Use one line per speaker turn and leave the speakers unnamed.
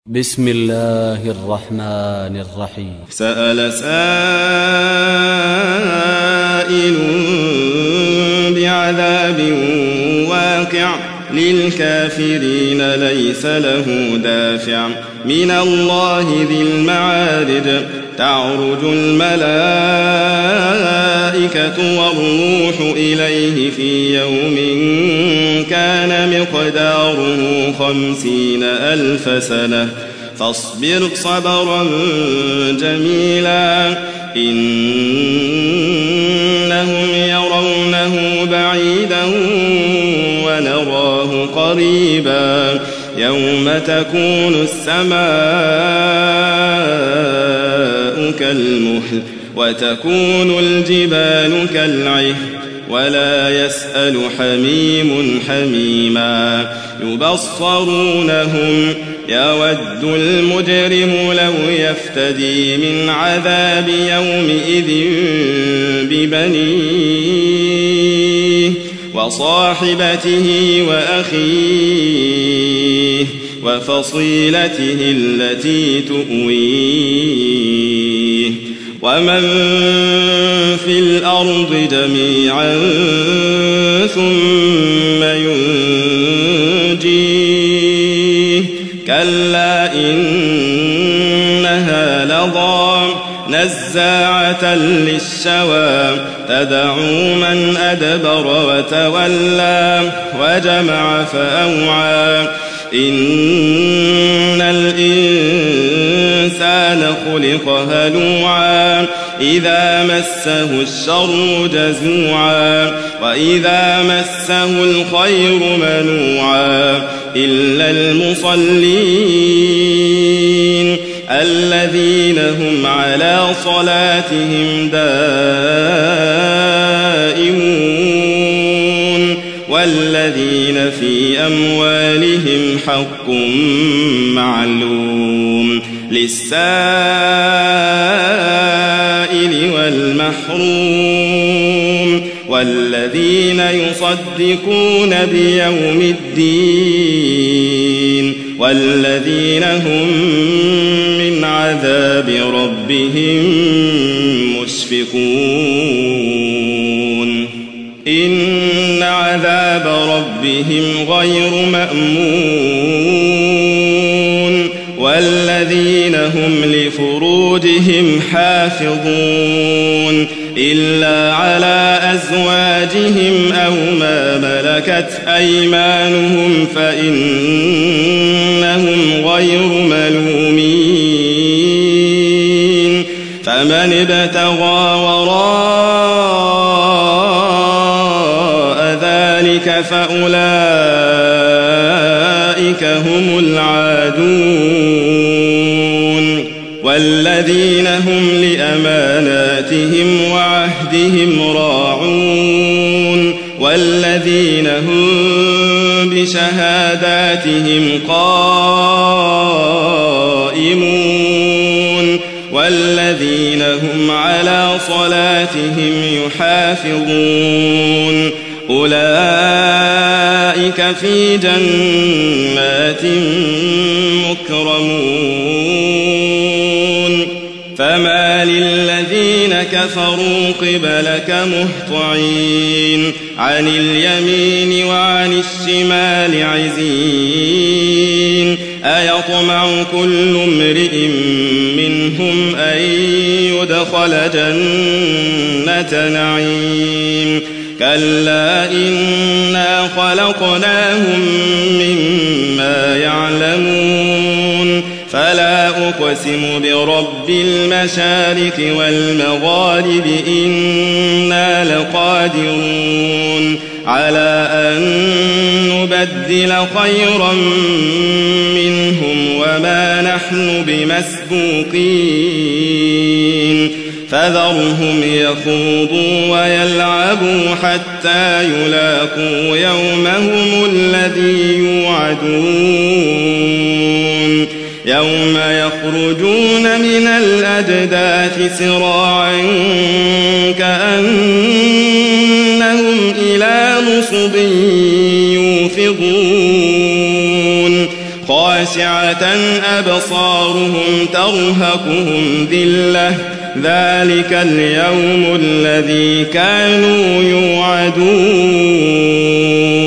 بسم الله الرحمن الرحيم.
سأل سائل بعذاب واقع للكافرين ليس له دافع من الله ذي المعارج تعرج الملائكة والروح إليه في يوم كان مقداره 50,000 سنة فاصبر صبرا جميلا إنهم يرونه بعيدا ونراه قريبا يوم تكون السماء كالمهل وتكون الجبال كالعهن ولا يسأل حميم حميما يبصرونهم يود المجرم لو يفتدي من عذاب يومئذ ببنيه وصاحبته وأخيه وفصيلته التي تؤويه ومن في الأرض جميعا ثم ينجيه كلا إنها لظى نزاعة للشوى تدعو من أدبر وتولى وجمع فأوعى إن الإنسان خلق هلوعا إذا مسه الشر جزوعا وإذا مسه الخير منوعا إلا المصلين الذين هم على صلاتهم دائمون والذين في أموالهم حق معلوم للسائل والمحروم والذين يصدقون بيوم الدين والذين هم من عذاب ربهم مشفقون إن عذاب ربهم غير مأمون والذين هم لفروجهم حافظون إلا على أزواجهم أو ما ملكت أيمانهم فإنهم غير ملومين فمن ابتغى وراء ذلك فأولئك هم العادون والذين هم لأماناتهم وعهدهم راعون والذين هم بشهاداتهم قائمون والذين هم على صلاتهم يحافظون أولئك في جنات مكرمون فما للذين كفروا قبلك مهطعين عن اليمين وعن الشمال عزين أيطمع كل امرئ منهم أن يدخل جنة نعيم كلا إنا خلقناهم مما يعلمون فلا أقسم برب المشارق والمغارب إنا لقادرون على أن نبدل خيرا منهم وما نحن بمسبوقين فذرهم يخوضوا ويلعبوا حتى يلاقوا يومهم الذي يوعدون يوم يخرجون من الأجداث سراعا كأنهم إلى نصب يوفضون خاشعة أبصارهم ترهقهم ذلة ذلك اليوم الذي كانوا يوعدون